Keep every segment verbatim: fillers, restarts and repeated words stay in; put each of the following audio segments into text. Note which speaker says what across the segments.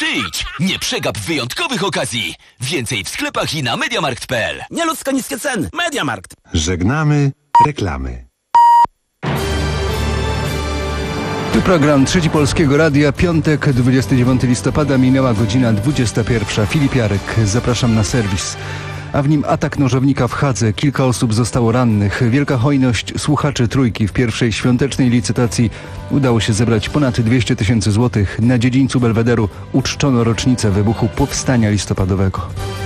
Speaker 1: Przyjdź! Nie przegap wyjątkowych okazji! Więcej w sklepach i na mediamarkt kropka p l.
Speaker 2: Nieludzko niskie ceny. Mediamarkt.
Speaker 3: Żegnamy reklamy.
Speaker 4: Tu program Trzeci Polskiego Radia, piątek, dwudziestego dziewiątego listopada, minęła godzina dwudziesta pierwsza. Filip Jarek, zapraszam na serwis. A w nim atak nożownika w Hadze. Kilka osób zostało rannych. Wielka hojność słuchaczy Trójki. W pierwszej świątecznej licytacji udało się zebrać ponad dwieście tysięcy złotych. Na dziedzińcu Belwederu uczczono rocznicę wybuchu Powstania Listopadowego.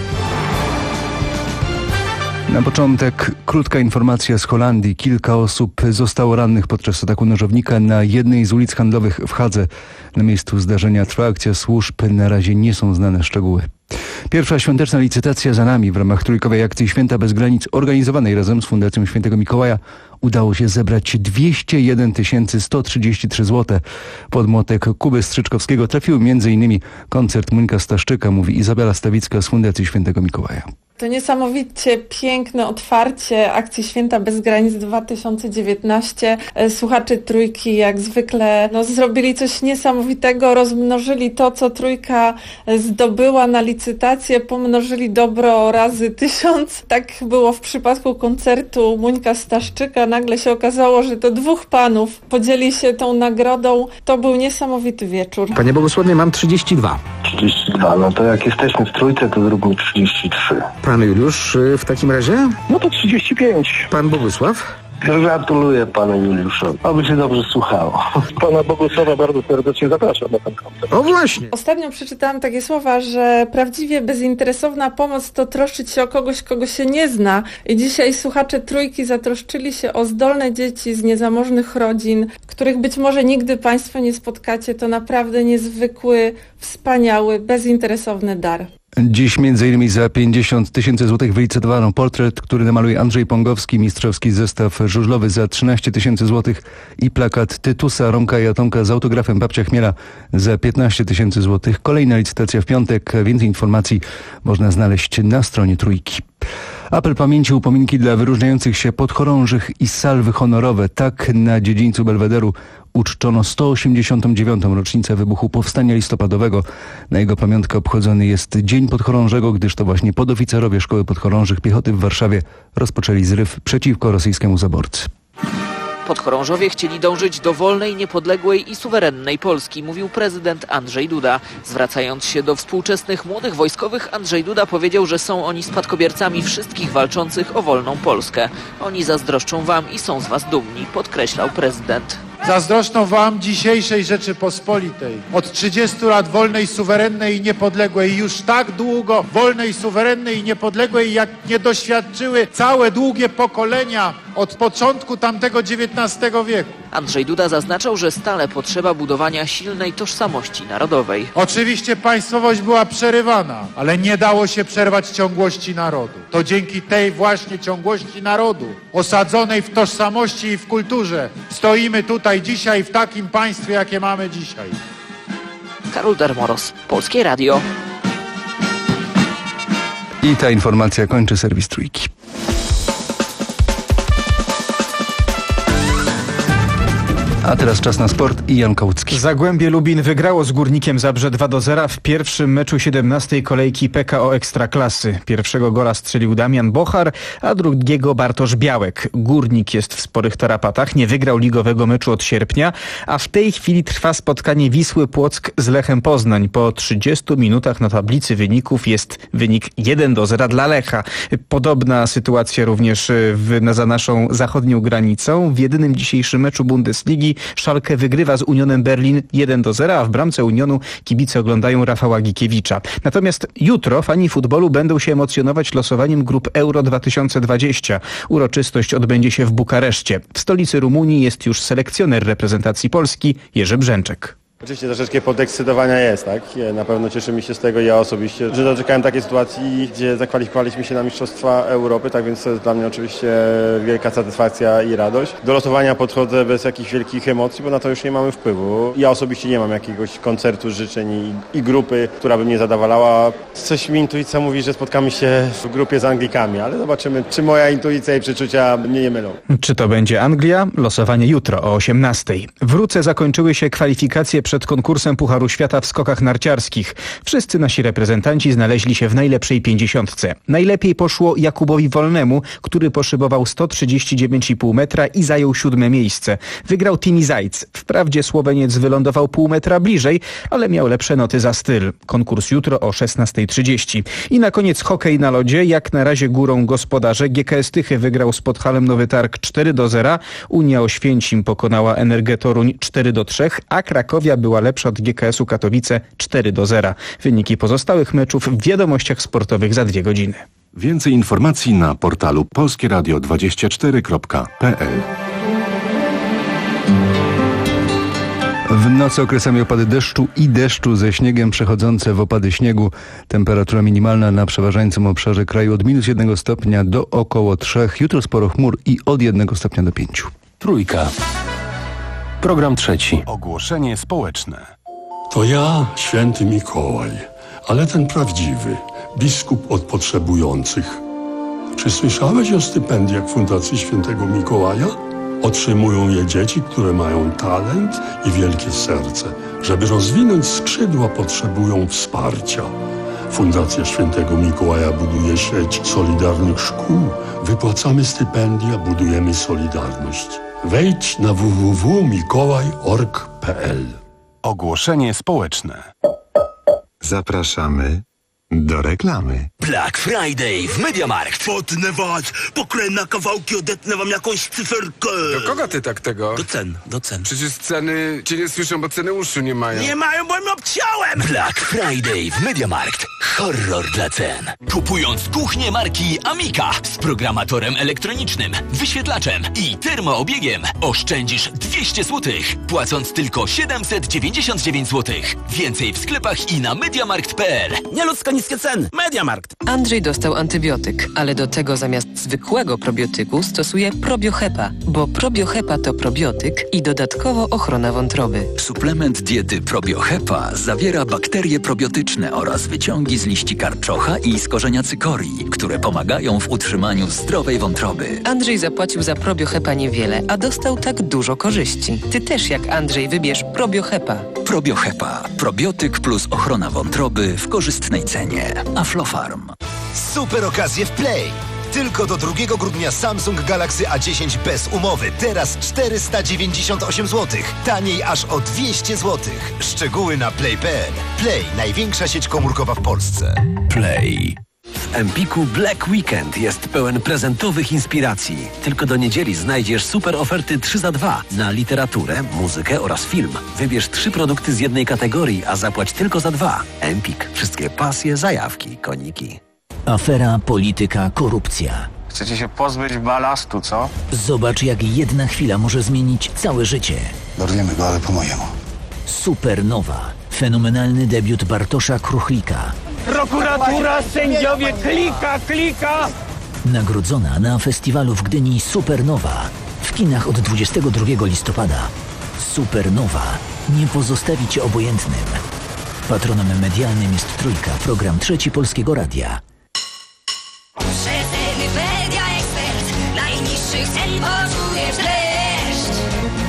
Speaker 4: Na początek krótka informacja z Holandii. Kilka osób zostało rannych podczas ataku nożownika na jednej z ulic handlowych w Hadze. Na miejscu zdarzenia trwa akcja służb. Na razie nie są znane szczegóły. Pierwsza świąteczna licytacja za nami. W ramach trójkowej akcji Święta Bez Granic, organizowanej razem z Fundacją Świętego Mikołaja, udało się zebrać dwieście jeden tysięcy sto trzydzieści trzy złote. Pod młotek Kuby Strzyczkowskiego trafił między innymi koncert Monika Staszczyka, mówi Izabela Stawicka z Fundacji Świętego Mikołaja.
Speaker 5: To niesamowicie piękne otwarcie akcji Święta Bez Granic dwa tysiące dziewiętnaście. Słuchacze Trójki jak zwykle no, zrobili coś niesamowitego, rozmnożyli to, co Trójka zdobyła na licytację, pomnożyli dobro razy tysiąc. Tak było w przypadku koncertu Monika Staszczyka. Nagle się okazało, że to dwóch panów podzieli się tą nagrodą. To był niesamowity wieczór.
Speaker 6: Panie Bogusławie, mam trzydzieści dwa.
Speaker 7: trzydzieści dwa, no to jak jesteśmy w Trójce, to zróbmy trzydzieści trzy.
Speaker 6: Pan Juliusz w takim razie?
Speaker 7: No to trzydzieści pięć.
Speaker 6: Pan Bogusław?
Speaker 7: Gratuluję panu Juliuszowi. Aby się dobrze słuchało. Pana Bogusława bardzo serdecznie zapraszam na ten koncert.
Speaker 6: O właśnie.
Speaker 5: Ostatnio przeczytałam takie słowa, że prawdziwie bezinteresowna pomoc to troszczyć się o kogoś, kogo się nie zna. I dzisiaj słuchacze Trójki zatroszczyli się o zdolne dzieci z niezamożnych rodzin, których być może nigdy państwo nie spotkacie. To naprawdę niezwykły, wspaniały, bezinteresowny dar.
Speaker 4: Dziś między innymi za pięćdziesiąt tysięcy złotych wylicytowano portret, który namaluje Andrzej Pongowski, mistrzowski zestaw żużlowy za trzynaście tysięcy złotych i plakat Tytusa, Romka i Atomka z autografem Babcia Chmiela za piętnaście tysięcy złotych. Kolejna licytacja w piątek. Więcej informacji można znaleźć na stronie Trójki. Apel pamięci, upominki dla wyróżniających się podchorążych i salwy honorowe. Tak na dziedzińcu Belwederu uczczono sto osiemdziesiątą dziewiątą rocznicę wybuchu Powstania Listopadowego. Na jego pamiątkę obchodzony jest Dzień Podchorążego, gdyż to właśnie podoficerowie Szkoły Podchorążych Piechoty w Warszawie rozpoczęli zryw przeciwko rosyjskiemu zaborcy.
Speaker 8: Podchorążowie chcieli dążyć do wolnej, niepodległej i suwerennej Polski, mówił prezydent Andrzej Duda. Zwracając się do współczesnych młodych wojskowych, Andrzej Duda powiedział, że są oni spadkobiercami wszystkich walczących o wolną Polskę. Oni zazdroszczą wam i są z was dumni, podkreślał prezydent.
Speaker 9: Zazdroszczą wam dzisiejszej Rzeczypospolitej. Od trzydziestu lat wolnej, suwerennej i niepodległej, już tak długo wolnej, suwerennej i niepodległej, jak nie doświadczyły całe długie pokolenia od początku tamtego dziewiętnastego wieku.
Speaker 8: Andrzej Duda zaznaczał, że stale potrzeba budowania silnej tożsamości narodowej.
Speaker 9: Oczywiście państwowość była przerywana, ale nie dało się przerwać ciągłości narodu. To dzięki tej właśnie ciągłości narodu, osadzonej w tożsamości i w kulturze, stoimy tutaj dzisiaj w takim państwie, jakie mamy dzisiaj.
Speaker 8: Karol Dermoros, Polskie Radio.
Speaker 4: I ta informacja kończy serwis Trójki. A teraz czas na sport i Jan Kołucki.
Speaker 10: Zagłębie Lubin wygrało z Górnikiem Zabrze dwa do zera w pierwszym meczu siedemnastej kolejki P K O Ekstraklasy. Pierwszego gola strzelił Damian Bochar, a drugiego Bartosz Białek. Górnik jest w sporych tarapatach, nie wygrał ligowego meczu od sierpnia, a w tej chwili trwa spotkanie Wisły Płock z Lechem Poznań. Po trzydziestu minutach na tablicy wyników jest wynik jeden do zera dla Lecha. Podobna sytuacja również w, za naszą zachodnią granicą. W jedynym dzisiejszym meczu Bundesligi Schalke wygrywa z Unionem Berlin jeden do zera, a w bramce Unionu kibice oglądają Rafała Gikiewicza. Natomiast jutro fani futbolu będą się emocjonować losowaniem grup Euro dwa tysiące dwadzieścia. Uroczystość odbędzie się w Bukareszcie. W stolicy Rumunii jest już selekcjoner reprezentacji Polski Jerzy Brzęczek.
Speaker 11: Oczywiście troszeczkę podekscytowania jest, tak? Na pewno cieszymy się z tego, ja osobiście, że doczekałem takiej sytuacji, gdzie zakwalifikowaliśmy się na Mistrzostwa Europy, tak więc to jest dla mnie oczywiście wielka satysfakcja i radość. Do losowania podchodzę bez jakichś wielkich emocji, bo na to już nie mamy wpływu. Ja osobiście nie mam jakiegoś koncertu życzeń i, i grupy, która by mnie zadowalała. Coś mi intuicja mówi, że spotkamy się w grupie z Anglikami, ale zobaczymy, czy moja intuicja i przeczucia mnie nie mylą.
Speaker 10: Czy to będzie Anglia? Losowanie jutro o osiemnastej. W Ruce zakończyły się kwalifikacje przed konkursem Pucharu Świata w skokach narciarskich. Wszyscy nasi reprezentanci znaleźli się w najlepszej pięćdziesiątce. Najlepiej poszło Jakubowi Wolnemu, który poszybował sto trzydzieści dziewięć i pół metra i zajął siódme miejsce. Wygrał Timi Zajc. Wprawdzie Słoweniec wylądował pół metra bliżej, ale miał lepsze noty za styl. Konkurs jutro o szesnasta trzydzieści. I na koniec hokej na lodzie. Jak na razie górą gospodarze. G K S Tychy wygrał z Podhalem Nowy Targ cztery do zera. Unia Oświęcim pokonała N R G Toruń cztery do trzech, a Krakowia była lepsza od G K S u Katowice cztery do zera. Wyniki pozostałych meczów w wiadomościach sportowych za dwie godziny.
Speaker 3: Więcej informacji na portalu polskie radio dwadzieścia cztery kropka p l.
Speaker 4: W nocy okresami opady deszczu i deszczu ze śniegiem przechodzące w opady śniegu. Temperatura minimalna na przeważającym obszarze kraju od minus jednego stopnia do około trzech. Jutro sporo chmur i od jednego stopnia do pięciu.
Speaker 1: Trójka. Program trzeci.
Speaker 3: Ogłoszenie społeczne.
Speaker 12: To ja, święty Mikołaj, ale ten prawdziwy, biskup od potrzebujących. Czy słyszałeś o stypendiach Fundacji Świętego Mikołaja? Otrzymują je dzieci, które mają talent i wielkie serce. Żeby rozwinąć skrzydła, potrzebują wsparcia. Fundacja Świętego Mikołaja buduje sieć solidarnych szkół. Wypłacamy stypendia, budujemy solidarność. Wejdź na w w w kropka mikołaj kropka org kropka p l.
Speaker 3: Ogłoszenie społeczne. Zapraszamy do reklamy.
Speaker 2: Black Friday w MediaMarkt. Potnę was, pokrę na kawałki, odetnę wam jakąś cyferkę.
Speaker 13: Do kogo ty tak tego?
Speaker 2: Do cen, do cen.
Speaker 13: Przecież ceny cię nie słyszą, bo ceny uszu nie mają.
Speaker 2: Nie mają, bo mi obciąłem! Black Friday w MediaMarkt. Horror dla cen. Kupując kuchnię marki Amica z programatorem elektronicznym, wyświetlaczem i termoobiegiem oszczędzisz dwieście złotych, płacąc tylko siedemset dziewięćdziesiąt dziewięć złotych. Więcej w sklepach i na mediamarkt kropka p l. Nieludzko niskie ceny. MediaMarkt.
Speaker 14: Andrzej dostał antybiotyk, ale do tego zamiast zwykłego probiotyku stosuje probiohepa, bo probiohepa to probiotyk i dodatkowo ochrona wątroby.
Speaker 15: Suplement diety probiohepa zawiera bakterie probiotyczne oraz wyciągi z liści karczocha i z korzenia cykorii, które pomagają w utrzymaniu zdrowej wątroby.
Speaker 14: Andrzej zapłacił za probiohepa niewiele, a dostał tak dużo korzyści. Ty też jak Andrzej wybierz probiohepa.
Speaker 15: Probiohepa. Probiotyk plus ochrona wątroby w korzystnej cenie. Aflofarm.
Speaker 16: Super okazje w Play! Tylko do drugiego grudnia Samsung Galaxy A dziesięć bez umowy. Teraz czterysta dziewięćdziesiąt osiem złotych. Taniej aż o dwieście złotych. Szczegóły na play kropka p l. Play, największa sieć komórkowa w Polsce.
Speaker 1: Play. W Empiku Black Weekend jest pełen prezentowych inspiracji. Tylko do niedzieli znajdziesz super oferty trzy za dwa na literaturę, muzykę oraz film. Wybierz trzy produkty z jednej kategorii, a zapłać tylko za dwa. Empik. Wszystkie pasje, zajawki, koniki.
Speaker 17: Afera, polityka, korupcja.
Speaker 18: Chcecie się pozbyć balastu, co?
Speaker 17: Zobacz, jak jedna chwila może zmienić całe życie.
Speaker 18: Dorwiemy go, ale po mojemu.
Speaker 17: Supernowa. Fenomenalny debiut Bartosza Kruchlika.
Speaker 19: Prokuratura, sędziowie, klika, klika!
Speaker 17: Nagrodzona na festiwalu w Gdyni Supernowa. W kinach od dwudziestego drugiego listopada. Supernowa. Nie pozostawi cię obojętnym. Patronem medialnym jest Trójka, program Trzeci Polskiego Radia.
Speaker 20: Rzetelny Media Ekspert, najniższych cen poczujesz dreszcz.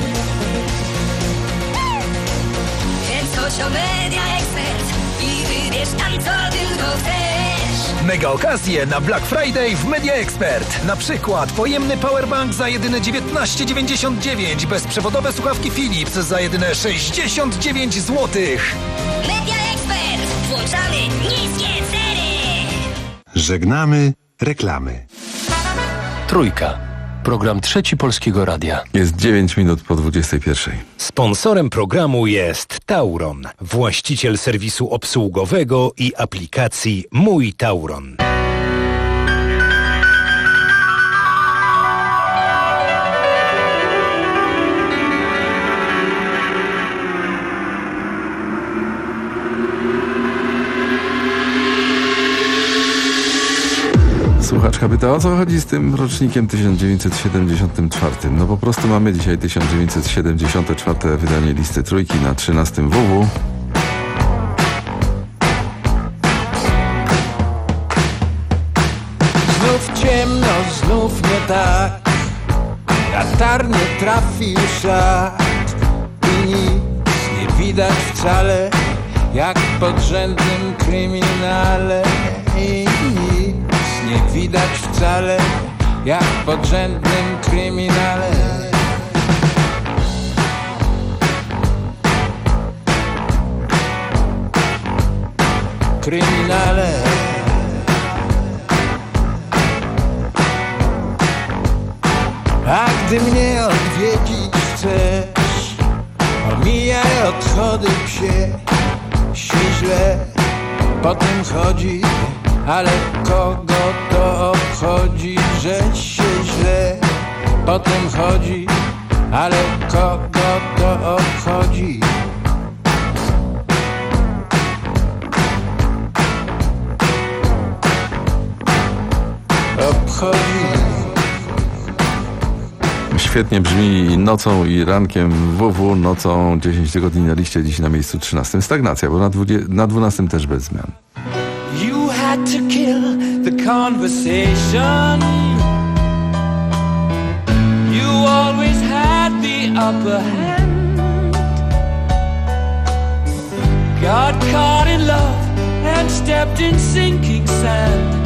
Speaker 20: Kręć o Media Ekspert i wybierz tam co tylko chcesz.
Speaker 21: Mega okazje na Black Friday w Media Expert. Na przykład pojemny powerbank za jedyne dziewiętnaście dziewięćdziesiąt dziewięć, bezprzewodowe słuchawki Philips za jedyne sześćdziesiąt dziewięć złotych.
Speaker 20: Media Expert, włączamy niskie ceny.
Speaker 3: Żegnamy reklamy.
Speaker 1: Trójka. Program Trzeci Polskiego Radia.
Speaker 22: Jest dziewięć minut po dwudziestej pierwszej.
Speaker 23: Sponsorem programu jest Tauron, właściciel serwisu obsługowego i aplikacji Mój Tauron.
Speaker 22: Słuchaczka pyta, o co chodzi z tym rocznikiem tysiąc dziewięćset siedemdziesiątym czwartym. No po prostu mamy dzisiaj tysiąc dziewięćset siedemdziesiąte czwarte wydanie listy Trójki na trzynastym W W.
Speaker 24: Znów ciemno, znów nie tak. Latarnie trafił szat i nic nie widać wcale, jak w podrzędnym kryminale. I nic nie widać wcale, jak w podrzędnym kryminale. Kryminale. A gdy mnie odwiedzić chcesz, omijaj odchody psie, się źle potem chodzi, ale kogo to obchodzi, że się źle potem chodzi, ale kogo to obchodzi. Obchodzi.
Speaker 22: Świetnie brzmi nocą i rankiem W W, nocą dziesięć tygodni na liście, dziś na miejscu trzynastym. Stagnacja, bo na, dwudzie- na dwunastym też bez zmian.
Speaker 24: You had to kill the conversation. You always had the upper hand. Got caught in love and stepped in sinking sand.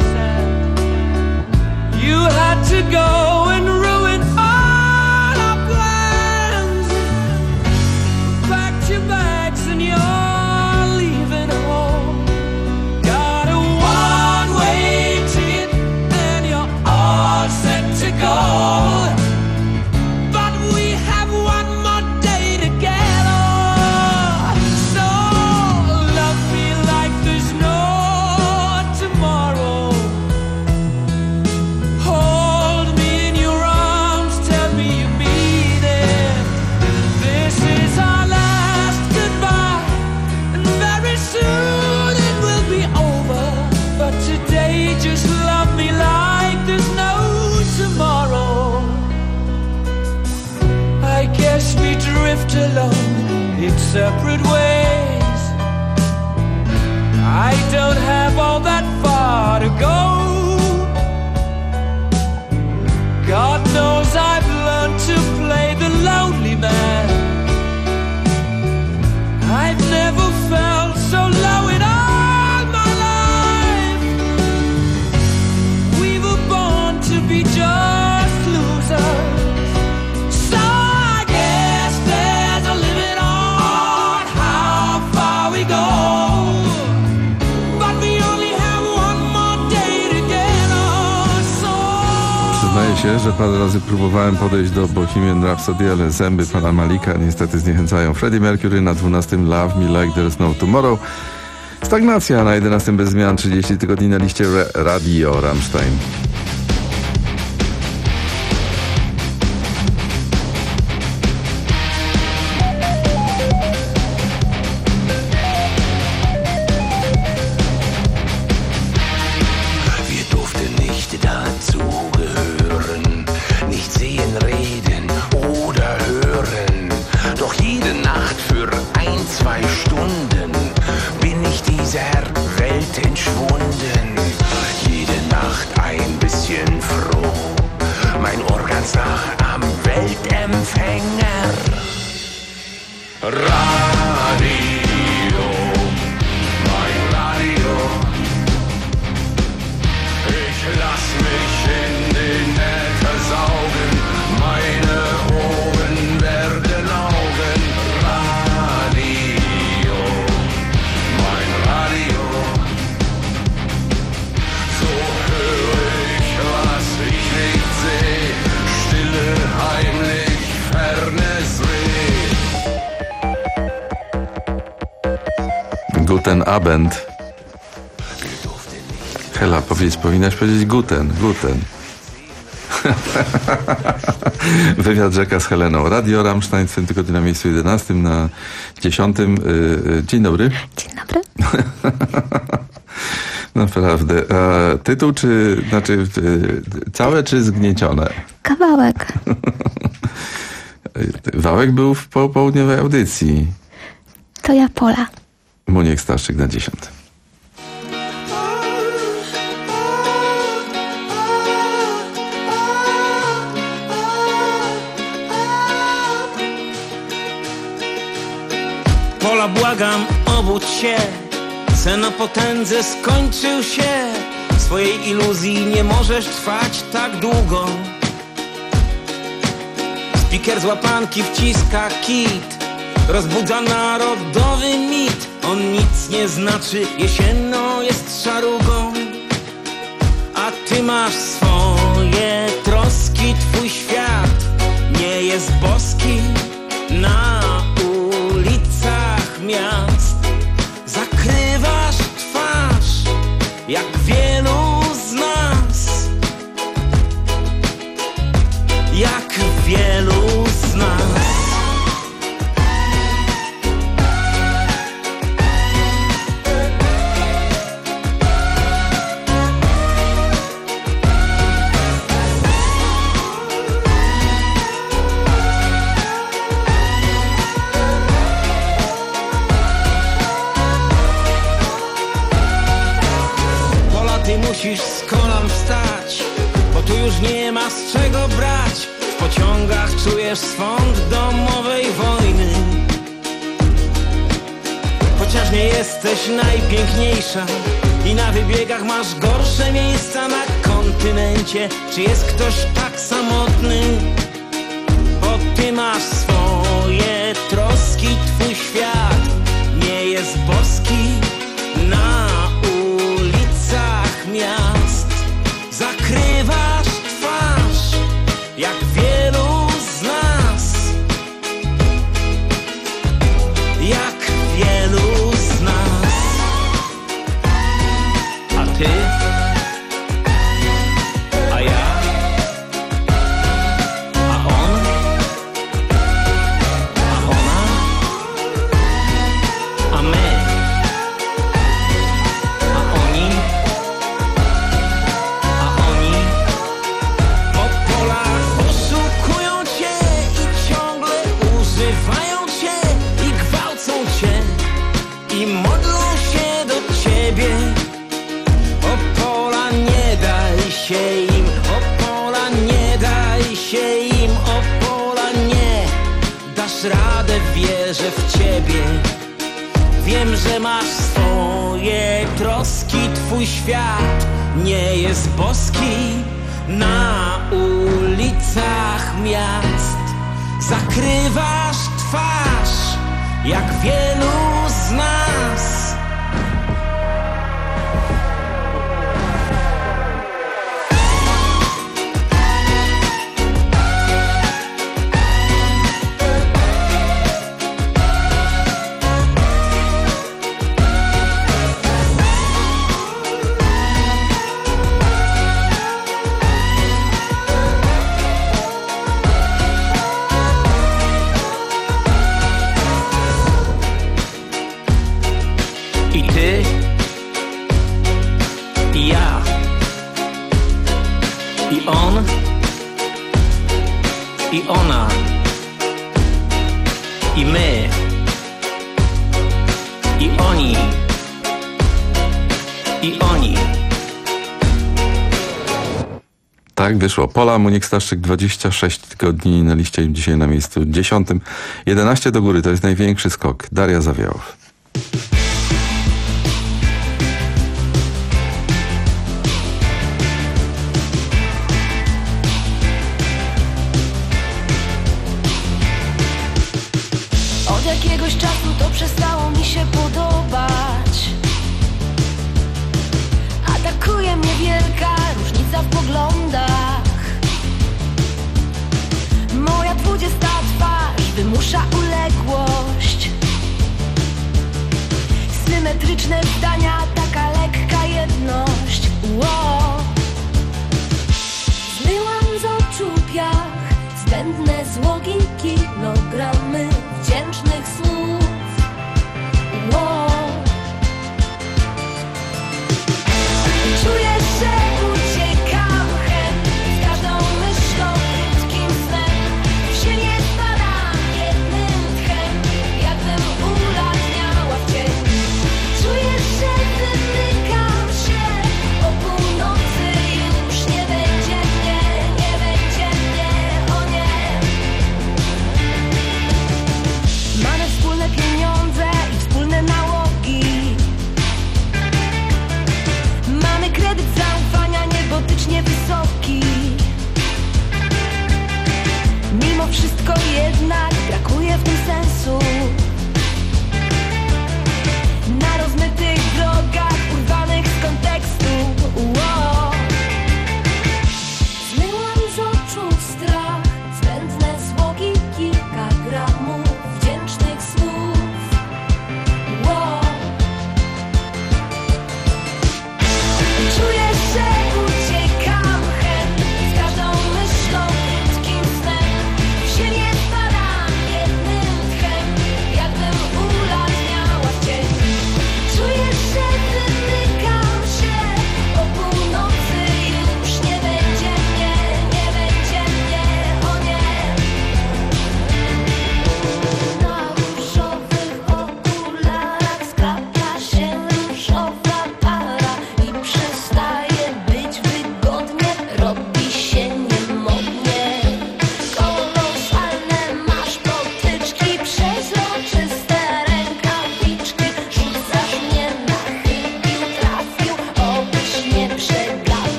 Speaker 24: You had to go and ruin all our plans. Packed your bags and you're leaving home. Got a one-way ticket, then you're all set to go. But we have one more day together. So love me like there's no tomorrow. Hold me in your arms, tell me you mean it. This is our last goodbye, and very soon it will be over. But today just love me like there's no tomorrow. I guess we drift alone in separate ways. I don't have all that far to go. God knows I've learned to play the lonely man. I've never felt so low in all my life. We were born to be just losers. So I guess there's a limit on how far we go. But we only have one more day together. So
Speaker 22: Przyznaję się, że parę razy próbowałem podejść do Bohemian Rhapsody, ale zęby pana Malika niestety zniechęcają. Freddie Mercury na dwunastym, Love Me Like There's No Tomorrow. Stagnacja na jedenastym bez zmian, trzydzieści tygodni na liście Re- Radio Rammstein.
Speaker 5: Wir durften nicht dazugehören, nicht sehen, reden oder hören. Doch jede Nacht für ein, zwei Stunden bin ich dieser Welt entschwunden. Jede Nacht ein bisschen froh, mein Ohr ganz nah am Weltempfänger. Radio, mein Radio. Ich lass mich in den Äther saugen, meine Ohren werden Augen. Radio, mein Radio. So höre ich, was ich nicht seh, stille, heimlich, fernes Weh.
Speaker 22: Guten Abend. Hela, powiedz, powinnaś powiedzieć guten, guten. Wywiad rzeka z Heleną. Radio Rammstein w tym tygodniu na miejscu jedenastym, na dziesiątym. Dzień dobry.
Speaker 6: Dzień dobry.
Speaker 22: Naprawdę. A tytuł czy, znaczy całe czy zgniecione?
Speaker 6: Kawałek.
Speaker 22: Wałek był w popołudniowej audycji.
Speaker 6: To ja Pola.
Speaker 22: Muniek Staszczyk na dziesiątym.
Speaker 24: Pola
Speaker 7: Pola, błagam, obudź się. Sen o potędze skończył się. W swojej iluzji nie możesz trwać tak długo. Spiker z łapanki wciska kit, rozbudza narodowy mit. On nic nie znaczy, jesienno jest szarugą. A ty masz swoje troski, twój świat nie jest boski. Na ulicach miast zakrywasz twarz, jak wielu z nas. Jak wielu z nas. Musisz z kolan wstać, bo tu już nie ma z czego brać. W pociągach czujesz swąd domowej wojny. Chociaż nie jesteś najpiękniejsza i na wybiegach masz gorsze miejsca na kontynencie. Czy jest ktoś tak samotny? Bo ty masz swoje troski, twój świat nie jest boski. Na miast zakrywasz twarz, jak wielu z nas. Jak wielu z nas. A ty? A ja? A on? A ona? A my? Im, Opola, nie daj się im, Opola, nie dasz radę, wierzę w ciebie. Wiem, że masz swoje troski, twój świat nie jest boski. Na ulicach miast zakrywasz twarz, jak wielu z nas. I ty, i ja, i on, i ona, i my, i oni, i oni.
Speaker 22: Tak wyszło. Pola, Monik Staszczyk, dwadzieścia sześć tygodni na liście, dzisiaj na miejscu dziesiątym. jedenaście do góry, to jest największy skok. Daria Zawiałow.
Speaker 8: Od jakiegoś czasu to przestało mi się podobać. Atakuje mnie wielka różnica w poglądach. Moja dwudziesta twarz wymusza uległość. Symetryczne zdania, taka lekka jedność. Wow. Zmyłam z oczu piach, zbędne złogi, kilogramy wdzięcznych słów. Wow. Czuję, że uciekam chem, z każdą myślą, krótkim snem. Się nie spadam jednym tchem, jakbym ulatniała w cień. Czuję, że wymykam się, o północy już nie będzie mnie, nie będzie mnie, o nie. Mamy wspólne pieniądze i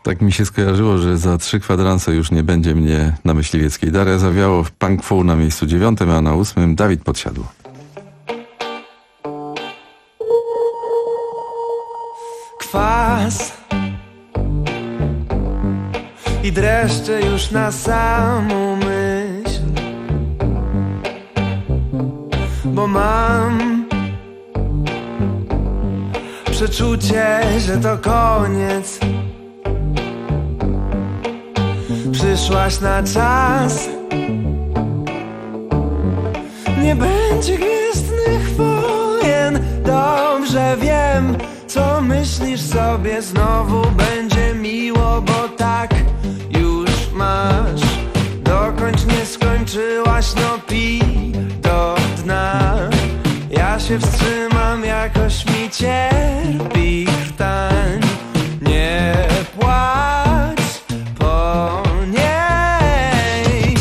Speaker 22: Tak mi się skojarzyło, że za trzy kwadranse już nie będzie mnie na Myśliwieckiej. Daria Zawiało w Punk Fu na miejscu dziewiątym, a na ósmym Dawid Podsiadło.
Speaker 4: Kwas i dreszcze już na samą myśl, bo mam przeczucie, że to koniec. Przyszłaś na czas, nie będzie gwiezdnych wojen. Dobrze wiem, co myślisz sobie, znowu będzie miło, bo tak już masz. Dokończ, nie skończyłaś, no pij do dna. Ja się wstrzymam, jakoś mi cierpi krtań. Nie płacz po niej.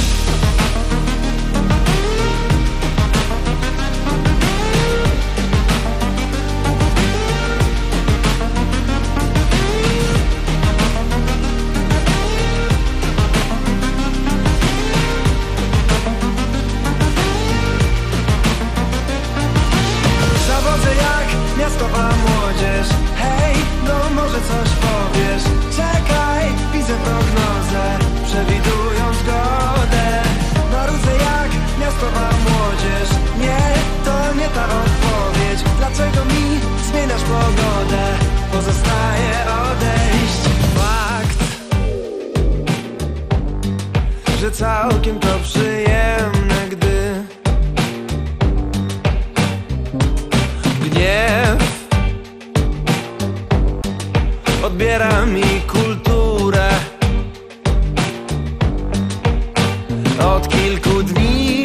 Speaker 4: Zawodzę jak miastowa młodzież. Hej, no może coś powiesz. Czekaj, widzę prognozę, przewidują zgodę. Marudzę jak miastowa młodzież. Nie, to nie ta odpowiedź. Dlaczego mi zmieniasz pogodę? Pozostaje odejść. Fakt, że całkiem to przyjemne, gdy gniew odbiera mi kulturę. Od kilku dni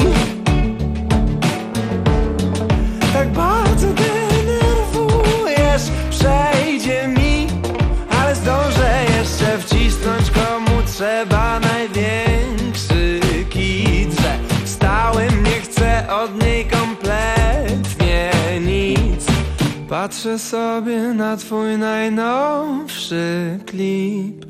Speaker 4: tak bardzo denerwujesz. Przejdzie mi, ale zdążę jeszcze wcisnąć komu trzeba największy kit, że wstałem, nie chcę od niej kompletnie nic. Patrzę sobie na twój najnowszy klip.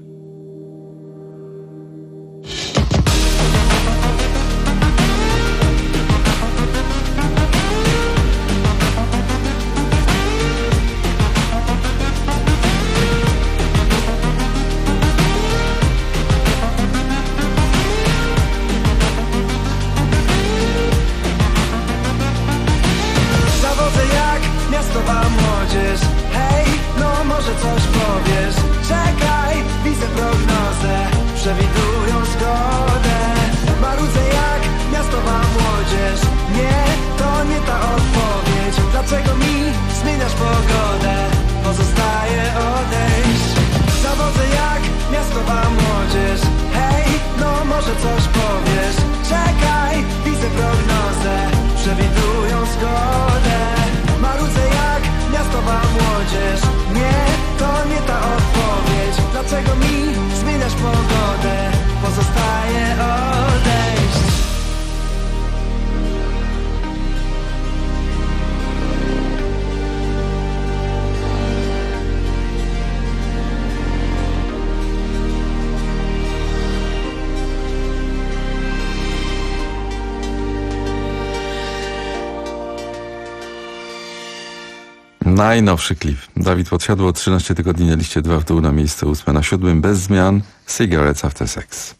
Speaker 4: Zawodzę jak miastowa młodzież. Hej, no może coś powiesz. Czekaj, widzę prognozę, przewidują zgodę. Marudzę jak miastowa młodzież. Nie, to nie ta odpowiedź. Dlaczego mi zmieniasz pogodę? Pozostaje odejść. Zawodzę jak miastowa młodzież. Hej, no może coś powiesz. Czekaj, widzę prognozę, przewidują zgodę. Marudzę jak miastowa młodzież. Nie, to nie ta odpowiedź. Dlaczego mi zmieniasz pogodę? Pozostaje odejść.
Speaker 22: Najnowszy klip. Dawid Podsiadło, trzynaście tygodni na liście, dwa w dół na miejsce ósme. Na siódmym bez zmian Cigarettes After Sex.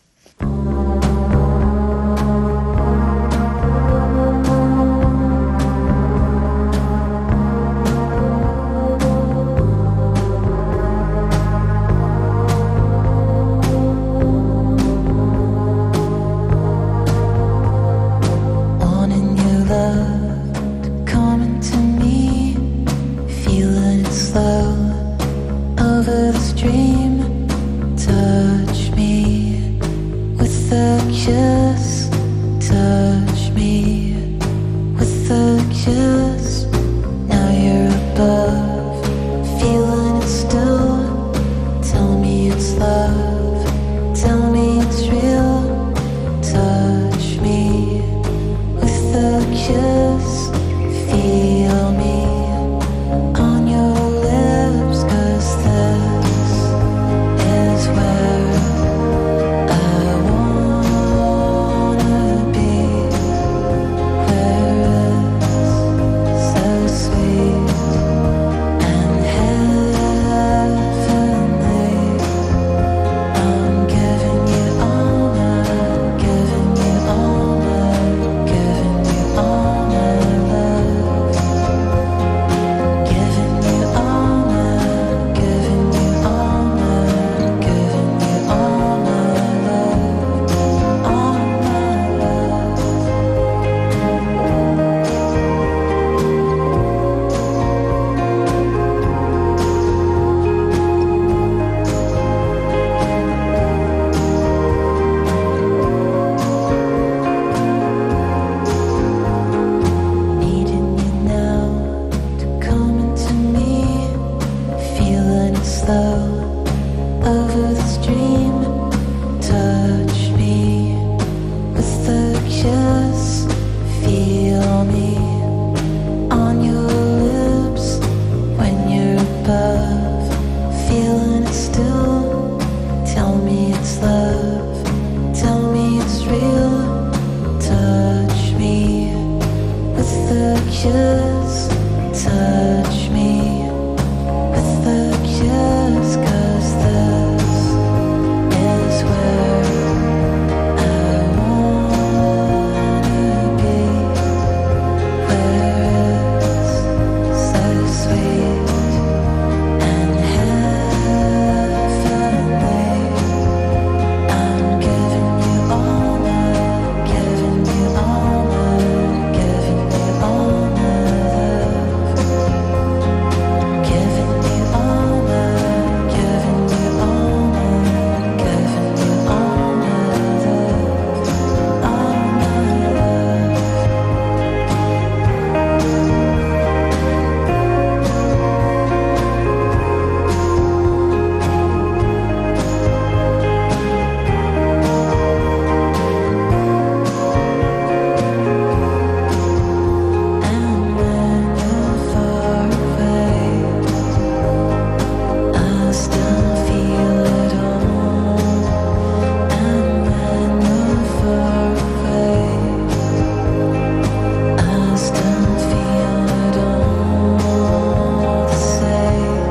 Speaker 9: Wanting your love to come into me, feeling it slow over the stream. Touch me with a kiss, touch me with a kiss. Now you're above, feeling it still. Tell me it's love, tell me it's real. Touch me with a kiss, feel me on your lips, 'cause this is where kiss, touch me with the kiss, 'cause this is where I wanna be, where it's so sweet and heavenly. I'm giving you all my, giving you all my, giving you all my love. Giving you all my, giving you all my, giving you all my love, all my love. And when you're far away, I still feel it all. And when you're far away, I still feel it all the same.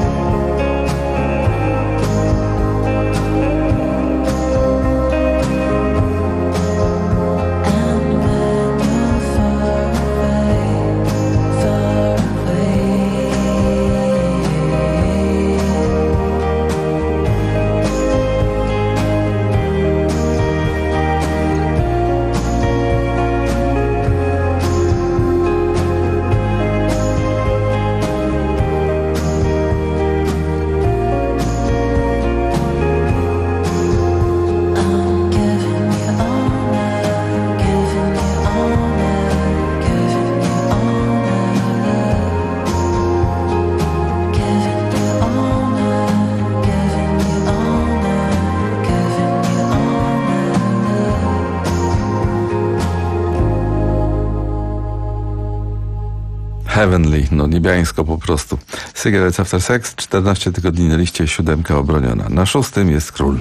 Speaker 9: And when you're far away, far away. I'm giving you all my, giving you all my, giving you all my love. Giving you all my, giving you all my, giving you all my love.
Speaker 22: Heavenly, no niebiańsko po prostu. Cigarettes After Sex, czternaście tygodni na liście, siódemka obroniona. Na szóstym jest Król.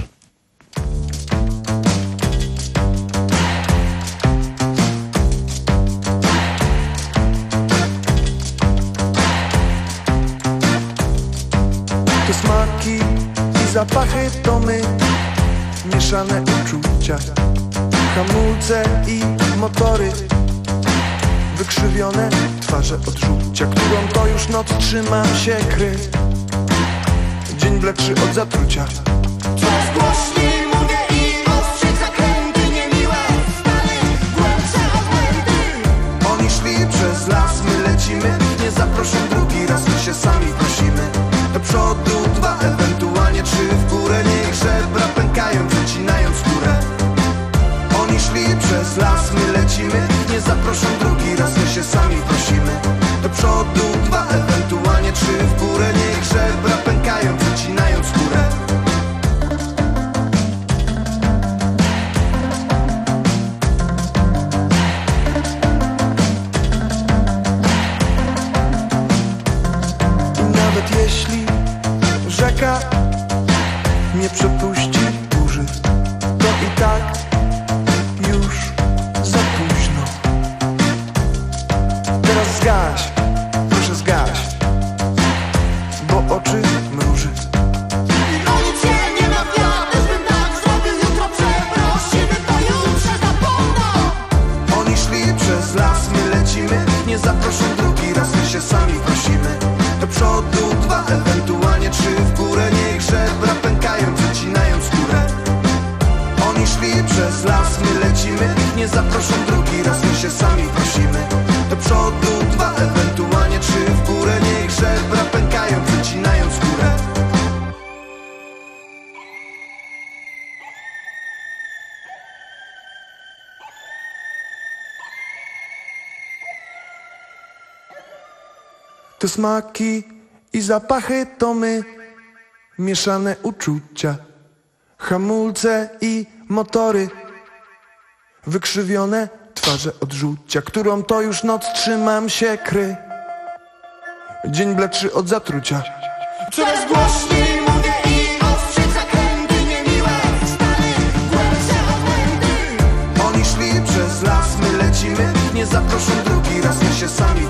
Speaker 4: To smaki i zapachy to my, mieszane uczucia, hamulce i motory, wykrzywione twarze odrzucia, którą to już noc trzymam się kry. Dzień bledszy od zatrucia.
Speaker 8: Coraz głośniej mówię i ostrzej zakręty niemiłe, stany głębsze obłędy.
Speaker 4: Oni szli przez las, my lecimy, nie zaproszą drugi raz, my się sami prosimy. Do przodu dwa, ewentualnie trzy w górę, niech żebra pękają, przecinając skórę. Oni szli przez las, my lecimy, nie zaproszą drugi raz, my się sami prosimy. Do przodu dwa, ewentualnie trzy w górę, niech żebra pękają, przecinając skórę. I nawet jeśli rzeka nie przepuści burzy, to i tak już za późno. Teraz zgaś, proszę zgaś, bo oczy mruży.
Speaker 8: No nic się nie mawia, też bym tak zrobił, jutro przeprosimy, pojutrze zapomną.
Speaker 4: Oni szli przez las, my lecimy, nie zaproszą drugi raz, my się sami prosimy. Do przodu dwa, ewentualnie trzy w górę, niech żebra pękają, przecinając skórę. Oni szli przez las, my lecimy, nie zaproszą drugi raz, my się sami prosimy. Do przodu dwa, ewentualnie trzy w górę, niech żebra pękają, przecinając skórę. To smaki i zapachy to my, mieszane uczucia, hamulce i motory, wykrzywione twarze odrzucia, którą to już noc trzymam się kry. Dzień bledszy od zatrucia.
Speaker 8: Coraz głośniej mówię i ostrzej zakręty niemiłe, stany głębsze obłędy.
Speaker 4: Oni szli przez las, my lecimy, nie zaproszą drugi raz, my się sami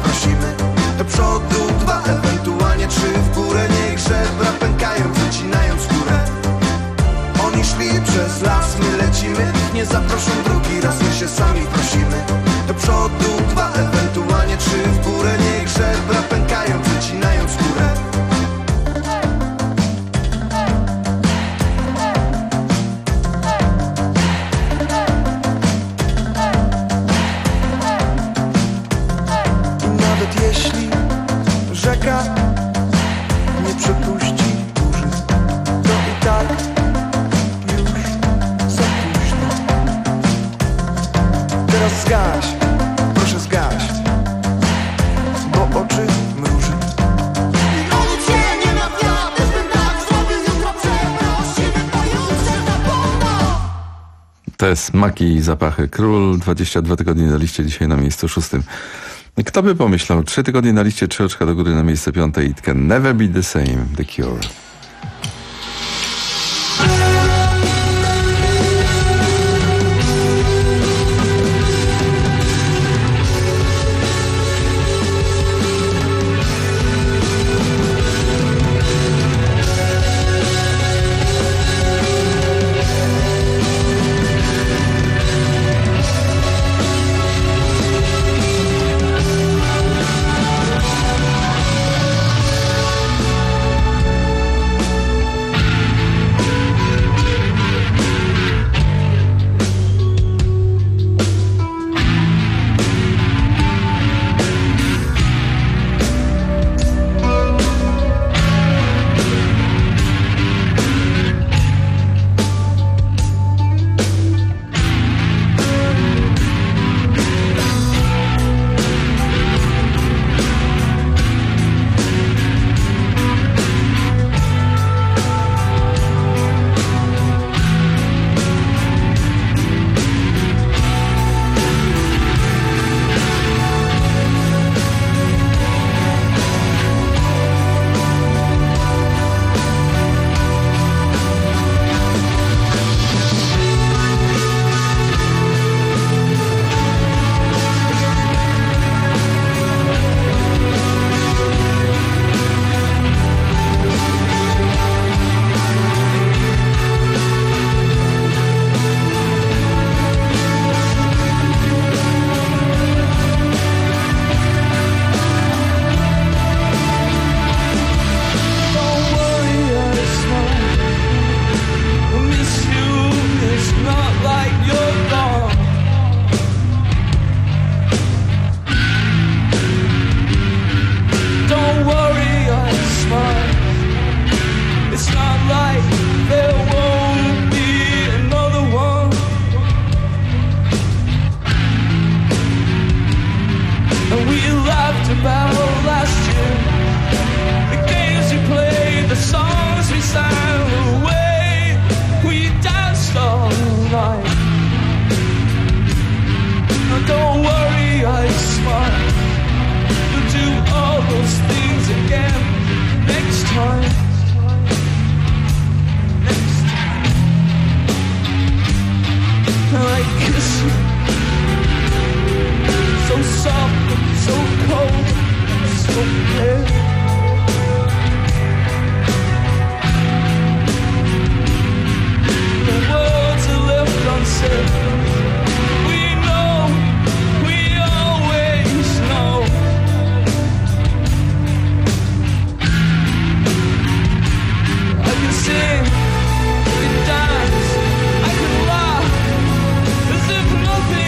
Speaker 4: zgaś, bo oczy mruży. I o nic się nie nabia, też bym tak zrobił, jutro przeprosimy, pojutrze na pewno.
Speaker 22: To jest Smaki i zapachy. Król, dwadzieścia dwa tygodnie na liście, dzisiaj na miejscu szóstym. Kto by pomyślał? Trzy tygodnie na liście, trzy oczka do góry na miejsce piąte. It can never be the same. The Cure.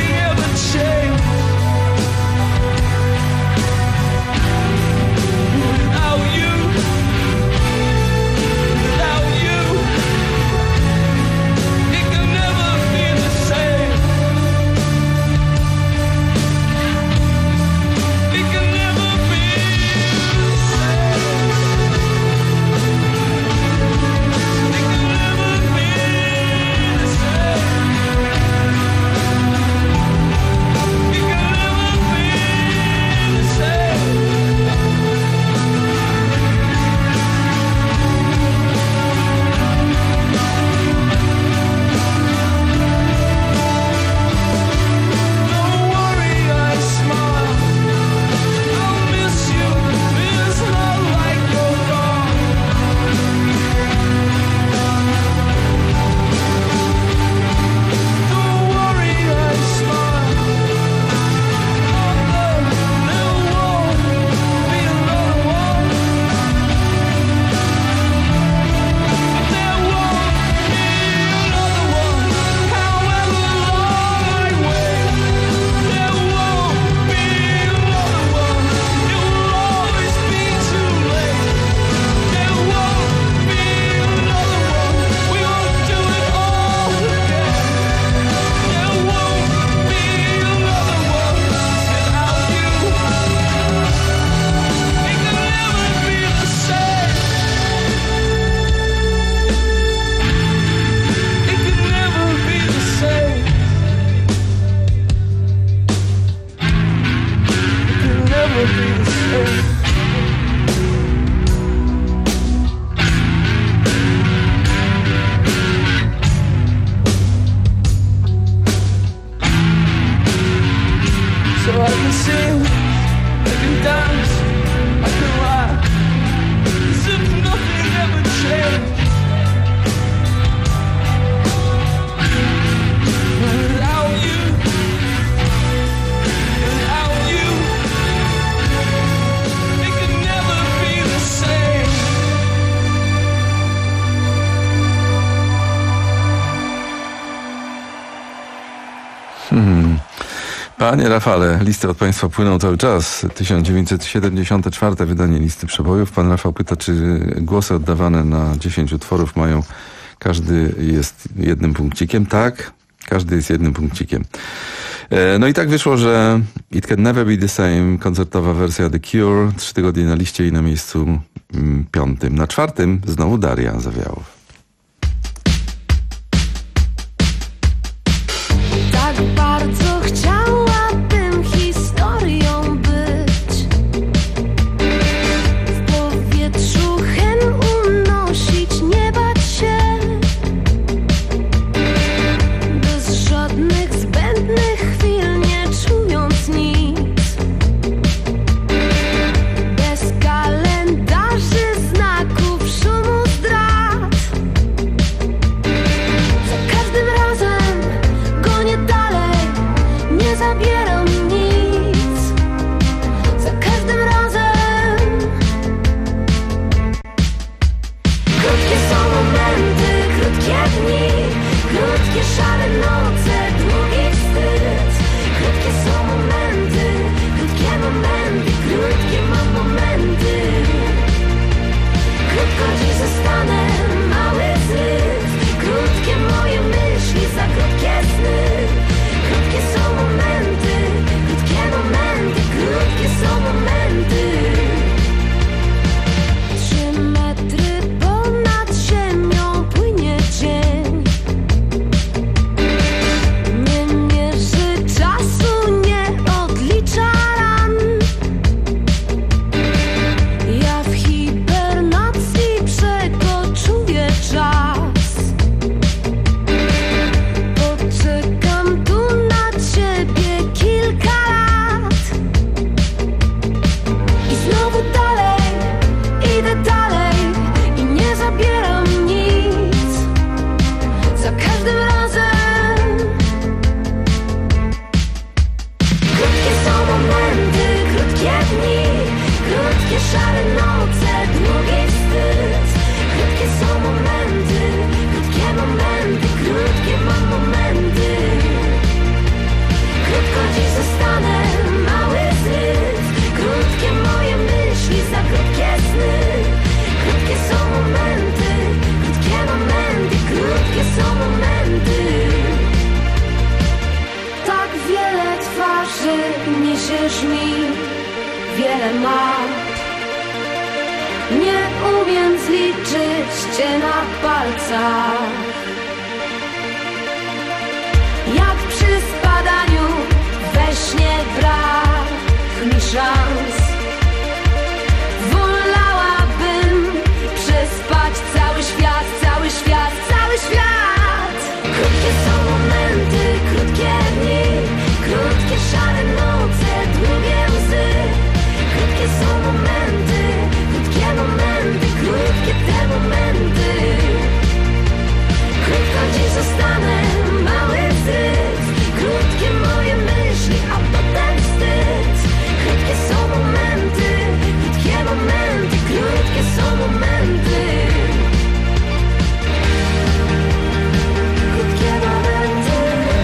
Speaker 24: Change. never be the same. So I can sing, I can dance, I can laugh, as if nothing ever changed. Without you, without you, it could never be the same.
Speaker 22: Hmm. Panie Rafale, listy od Państwa płyną cały czas. tysiąc dziewięćset siedemdziesiąte czwarte wydanie listy przebojów. Pan Rafał pyta, czy głosy oddawane na dziesięć utworów mają, każdy jest jednym punkcikiem. Tak, każdy jest jednym punkcikiem. No i tak wyszło, że It Can Never Be The Same, koncertowa wersja The Cure, trzy tygodnie na liście i na miejscu mm, piątym. Na czwartym znowu Daria Zawiałow.
Speaker 8: Tak bardzo chciałabym historią być. W powietrzu hen unosić, nie bać się. Bez żadnych zbędnych chwil, nie czując nic. Bez kalendarzy, znaków, szumu, zdrad. Za każdym razem gonię dalej, nie zabieram nic. Za każdym razem. Krótkie są momenty, krótkie dni, krótkie szare noce, długi wstyd. Krótkie są momenty, krótkie momenty, krótkie mam momenty. Krótko dziś zostanę, mały zryw. Krótkie moje myśli, za krótkie sny. Krótkie są momenty, krótkie momenty, krótkie są momenty. Trzy metry ponad ziemią płynie dzień. Nie mierzy czasu, nie odlicza ran. Ja w hibernacji przekoczuję czas. Poczekam tu na ciebie kilka lat. I znowu dalej, idę dalej i nie zabieram nic. Za każdym razem. Krótkie są momenty, krótkie dni, krótkie szare noce, długi wstyd. Krótkie są momenty, krótkie momenty, krótkie mam momenty. Krótko dziś zostanę, mały zryw. Krótkie moje myśli, za krótkie sny. Krótkie są momenty, krótkie momenty, krótkie są momenty. Tak wiele twarzy niesiesz mi, wiele map. Nie umiem zliczyć cię na palcach. Jak przy spadaniu we śnie brak mi szans. Wolałabym przespać cały świat, cały świat, cały świat. Krótkie są momenty, krótkie dni, krótkie szare noce, długie łzy. Krótkie są momenty, krótkie momenty, krótkie te momenty. Krótko dziś zostanę, mały zryw. Krótkie moje myśli, a potem wstyd. Krótkie są momenty, krótkie momenty, krótkie są momenty. Krótkie momenty.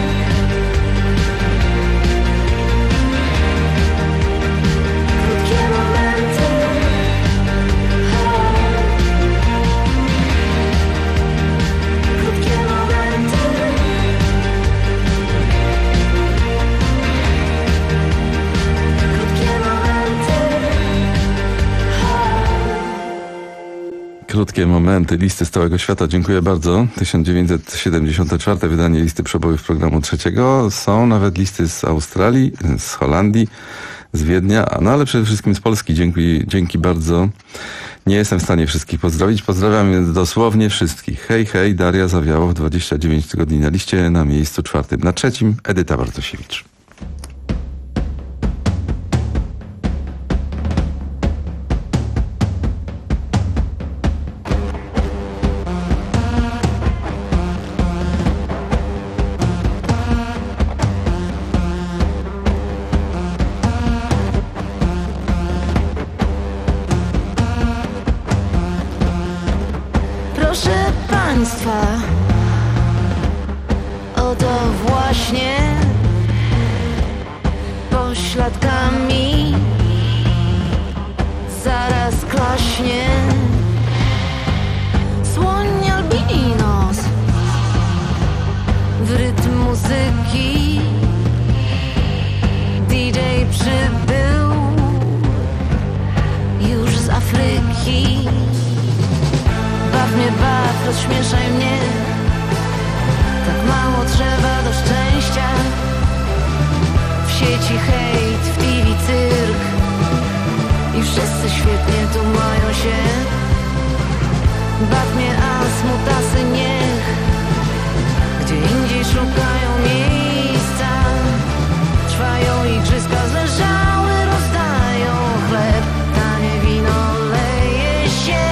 Speaker 8: Krótkie momenty. Krótkie momenty. Krótkie momenty.
Speaker 22: Krótkie momenty, listy z całego świata. Dziękuję bardzo. tysiąc dziewięćset siedemdziesiąte czwarte wydanie listy przebojów programu trzeciego. Są nawet listy z Australii, z Holandii, z Wiednia, no ale przede wszystkim z Polski. Dzięki, dzięki bardzo. Nie jestem w stanie wszystkich pozdrowić. Pozdrawiam więc dosłownie wszystkich. Hej, hej, Daria Zawiałow, dwadzieścia dziewięć tygodni na liście, na miejscu czwartym. Na trzecim Edyta Bartosiewicz.
Speaker 8: Proszę Państwa, oto właśnie pośladkami zaraz klaśnie słoń albinos w rytm muzyki. D J przybył już z Afryki. Baw mnie, baw, rozśmieszaj mnie. Tak mało trzeba do szczęścia. W sieci hejt, w T V cyrk i wszyscy świetnie tu mają się. Baw mnie, a smutasy niech gdzie indziej szukają miejsca. Trwają igrzyska, zleżały, rozdają chleb, tanie wino leje się.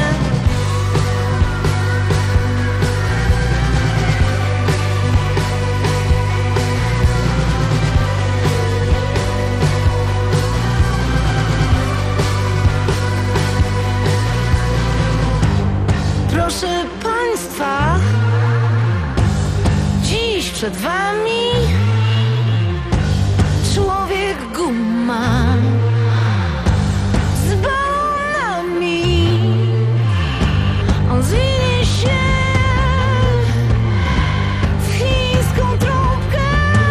Speaker 8: Proszę Państwa, dziś przed Wami człowiek guma z balonami. On zwinie się w chińską trąbkę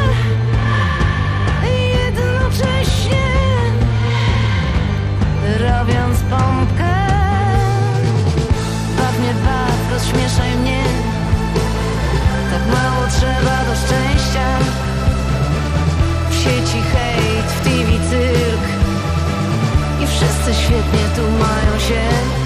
Speaker 8: jednocześnie robiąc pompkę. Baw, rozśmieszaj mnie. Tak mało trzeba do szczęścia. W sieci hejt, w T V cyrk i wszyscy świetnie tu mają się.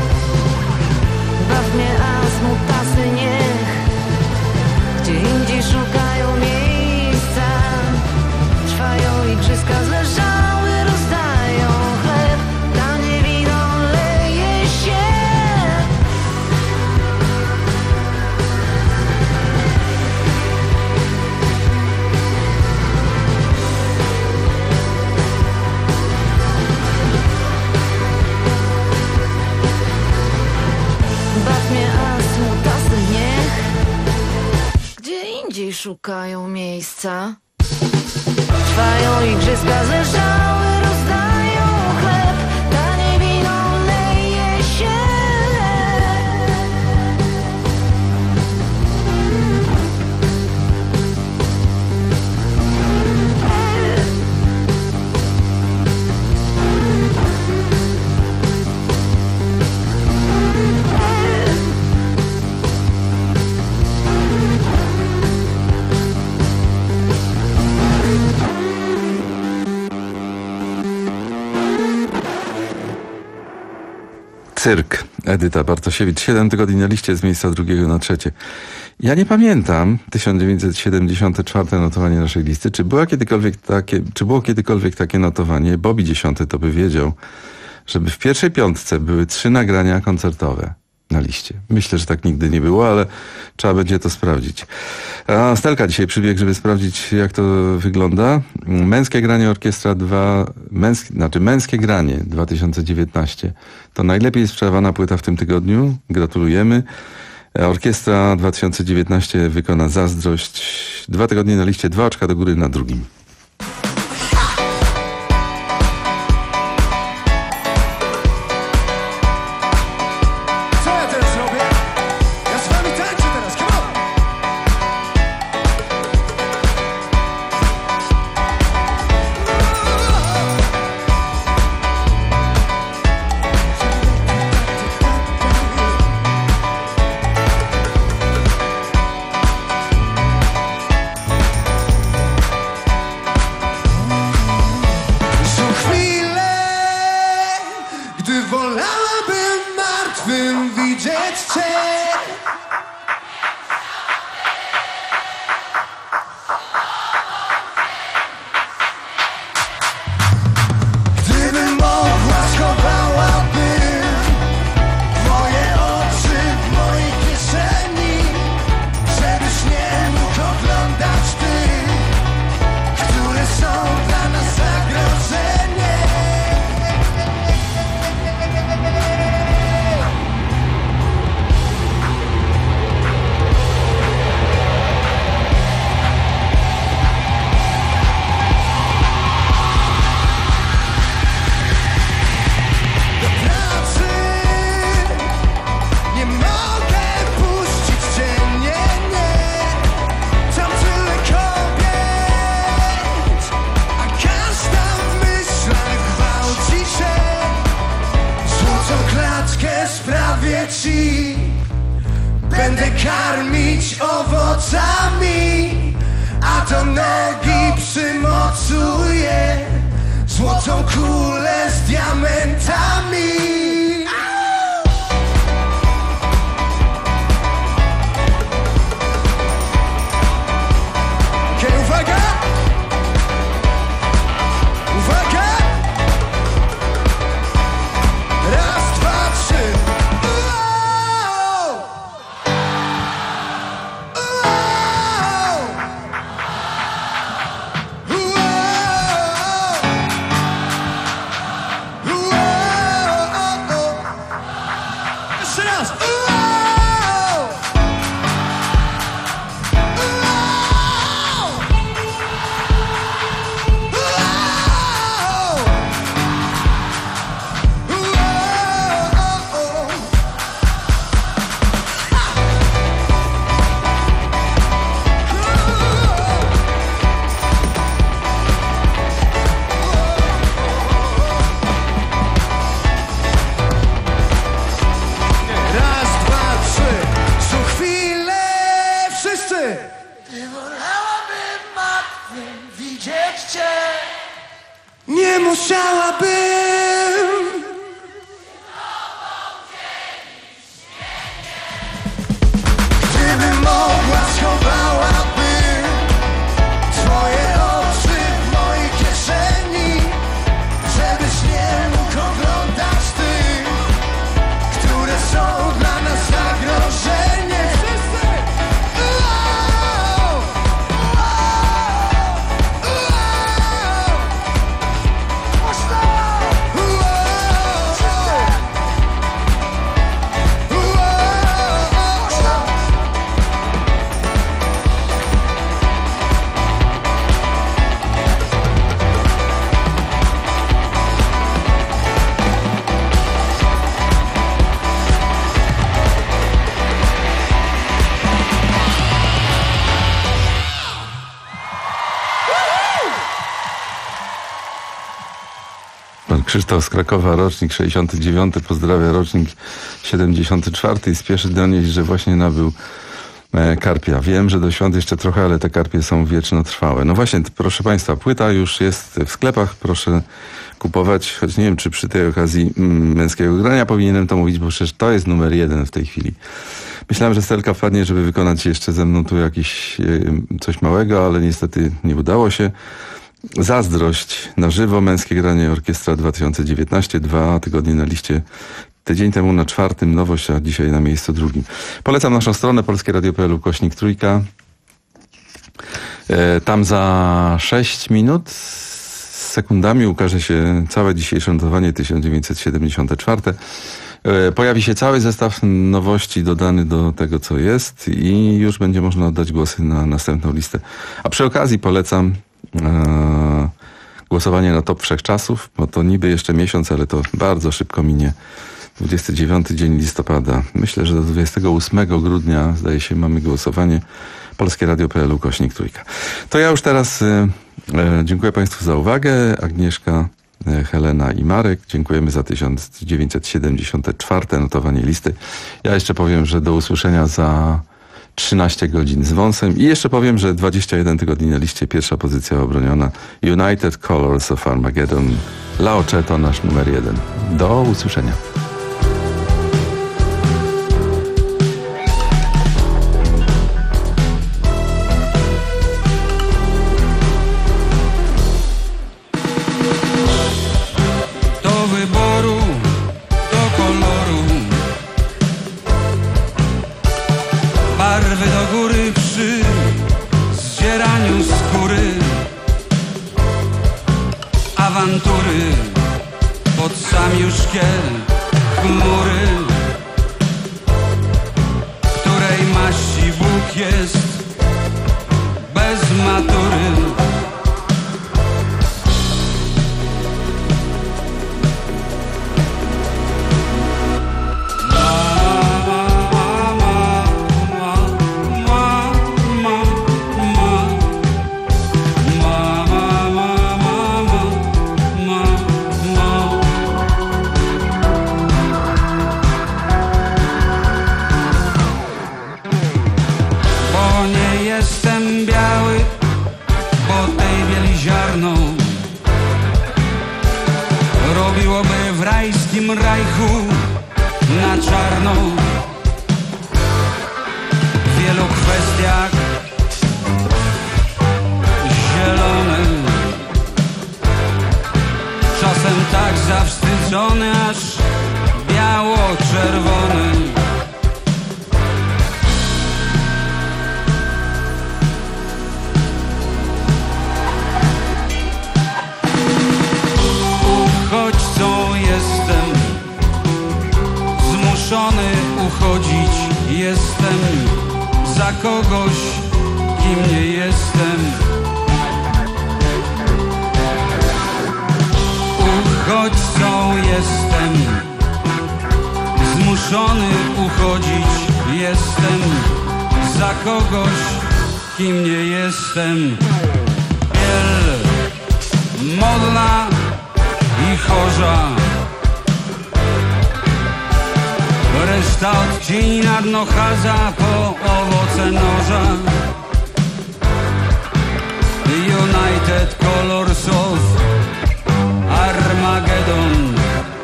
Speaker 8: Baw mnie, a smutasy niech gdzie indziej szukają miejsca. Trwają igrzyska, zleżały, rozdają chleb, tanie wino leje się. Baw mnie, a smutasy niech gdzie indziej szukają miejsca. Trwają igrzyska, zleżały, rozdają chleb, tanie wino leje się.
Speaker 22: Cyrk, Edyta Bartosiewicz, siedem tygodni na liście z miejsca drugiego na trzecie. Ja nie pamiętam, tysiąc dziewięćset siedemdziesiąte czwarte notowanie naszej listy, czy, była kiedykolwiek takie, czy było kiedykolwiek takie notowanie, Bobby dziesiąty to by wiedział, żeby w pierwszej piątce były trzy nagrania koncertowe na liście. Myślę, że tak nigdy nie było, ale trzeba będzie to sprawdzić. A Stelka dzisiaj przybiegł, żeby sprawdzić, jak to wygląda. Męskie granie orkiestra dwa, męskie, znaczy męskie granie dwa tysiące dziewiętnaście. To najlepiej sprzedawana płyta w tym tygodniu. Gratulujemy. Orkiestra dwa tysiące dziewiętnaście wykona Zazdrość. Dwa tygodnie na liście, dwa oczka do góry na drugim.
Speaker 4: chciałabym widzieć cię. Gdybym mogła, schowałabym twoje oczy w mojej kieszeni, żebyś nie mógł oglądać tych, które są dla nas zagrożenie. Do pracy nie mogę puścić cię, nie, nie. Tam tyle kobiet, a każda w myślach gwałci się. Złotą klatkę sprawię ci, będę karmić owocami, a do nogi przymocuję złotą kulę z diamentami. Okej, uwaga! Uwaga! Raz, dwa, trzy. Uau! Jeszcze raz! Raz, dwa, trzy. Co chwilę wszyscy. Nie wolałabym martwym widzieć cię. Nie musiałabym. Gdybym mogła, schowałabym twoje oczy w mojej kieszeni, żebyś nie mógł oglądać tych, które są dla nas zagrożenie. Wszyscy! Uau! Uau! Uau! Mocno! Uau! Wszyscy! Uau! Mocno!
Speaker 22: Pan Krzysztof z Krakowa, rocznik sześćdziesiąty dziewiąty, pozdrawia rocznik siedemdziesiąty czwarty i spieszy donieść, że właśnie nabył e, karpia. Wiem, że do świąt jeszcze trochę, ale te karpie są wiecznotrwałe. No właśnie, proszę Państwa, płyta już jest w sklepach, proszę kupować, choć nie wiem, czy przy tej okazji mm, męskiego grania powinienem to mówić, bo przecież to jest numer jeden w tej chwili. Myślałem, że Stelka wpadnie, żeby wykonać jeszcze ze mną tu jakiś e, coś małego, ale niestety nie udało się. Zazdrość na żywo, męskie granie orkiestra dwa tysiące dziewiętnaście, dwa tygodnie na liście, tydzień temu na czwartym nowość, a dzisiaj na miejscu drugim. Polecam naszą stronę polskie radio kropka p l ukośnik trójka. E, tam za sześć minut z sekundami ukaże się całe dzisiejsze notowanie tysiąc dziewięćset siedemdziesiąte czwarte. E, pojawi się cały zestaw nowości dodany do tego, co jest i już będzie można oddać głosy na następną listę. A przy okazji polecam e, głosowanie na top wszechczasów, bo to niby jeszcze miesiąc, ale to bardzo szybko minie. dwudziesty dziewiąty dzień listopada. Myślę, że do dwudziestego ósmego grudnia, zdaje się, mamy głosowanie. polskie radio kropka p l ukośnik trójka. To ja już teraz e, e, dziękuję Państwu za uwagę. Agnieszka, e, Helena i Marek. Dziękujemy za tysiąc dziewięćset siedemdziesiąte czwarte notowanie listy. Ja jeszcze powiem, że do usłyszenia za trzynaście godzin z wąsem i jeszcze powiem, że dwadzieścia jeden tygodni na liście, pierwsza pozycja obroniona. United Colors of Armageddon. Laoche to nasz numer jeden. Do usłyszenia.
Speaker 10: góry, pod sam już szkiel chmury, której maści Bóg jest bez matury. Robiłoby w rajskim rajchu na czarno. W wielu kwestiach zielony, czasem tak zawstydzony, aż biało-czerwony. Uchodźcą jestem, zmuszony uchodzić jestem za kogoś, kim nie jestem. Uchodźcą jestem, zmuszony uchodzić jestem za kogoś, kim nie jestem. Biel modna i chorza, reszta odcina dno chadza po owoce noża. United Colors of Armageddon.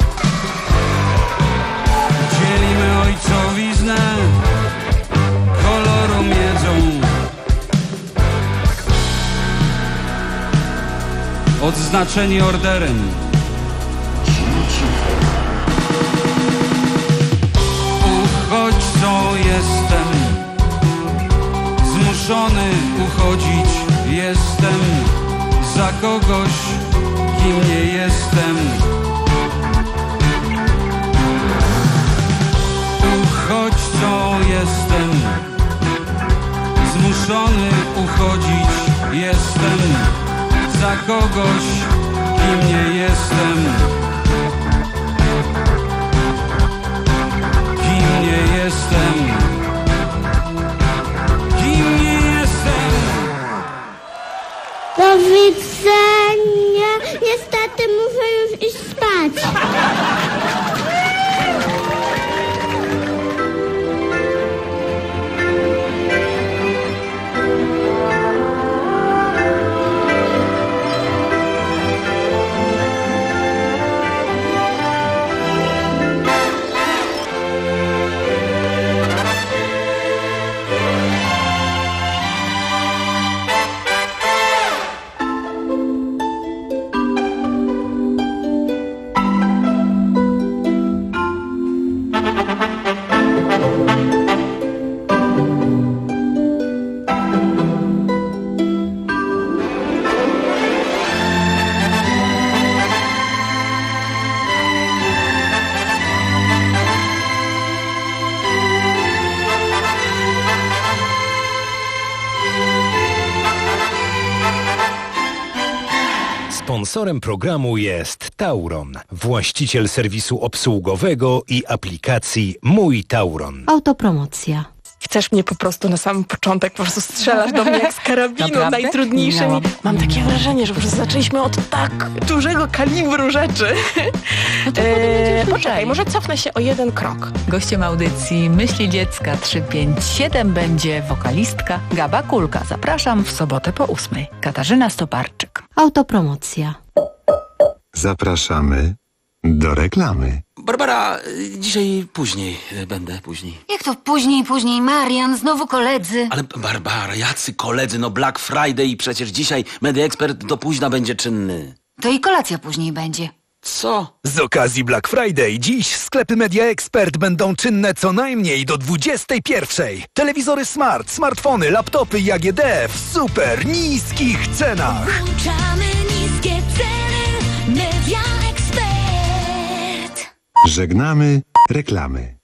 Speaker 10: Dzielimy ojcowiznę koloru miedzą. Odznaczeni orderem. Uchodźcą jestem, zmuszony uchodzić jestem za kogoś, kim nie jestem. Uchodźcą jestem, zmuszony uchodzić jestem za kogoś, kim nie jestem. Kim nie jestem. Kim nie jestem.
Speaker 11: Do widzenia. Niestety muszę już iść spać.
Speaker 23: Sponsorem programu jest Tauron, właściciel serwisu obsługowego i aplikacji Mój Tauron.
Speaker 12: Autopromocja.
Speaker 13: Chcesz mnie po prostu na samym początek, po prostu strzelasz do mnie jak z karabinu,
Speaker 12: Naprawdę?
Speaker 13: najtrudniejszymi. Mam takie wrażenie, że po prostu zaczęliśmy od tak dużego kalibru rzeczy.
Speaker 12: No to
Speaker 13: eee, poczekaj, może cofnę się o jeden krok.
Speaker 12: Gościem audycji Myśli Dziecka trzysta pięćdziesiąt siedem będzie wokalistka Gaba Kulka. Zapraszam w sobotę po ósmej. Katarzyna Stoparczyk. Autopromocja.
Speaker 3: Zapraszamy do reklamy.
Speaker 25: Barbara, dzisiaj później będę, później.
Speaker 26: Jak to później, później? Marian, znowu koledzy.
Speaker 25: Ale Barbara, jacy koledzy, no Black Friday i przecież dzisiaj Media Expert do późna będzie czynny.
Speaker 26: To i kolacja później będzie.
Speaker 25: Co?
Speaker 21: Z okazji Black Friday dziś sklepy Media Expert będą czynne co najmniej do dwudziestej pierwszej. Telewizory smart, smartfony, laptopy i A G D w super niskich cenach.
Speaker 8: Włączamy niskie ceny. Media
Speaker 3: Żegnamy reklamy.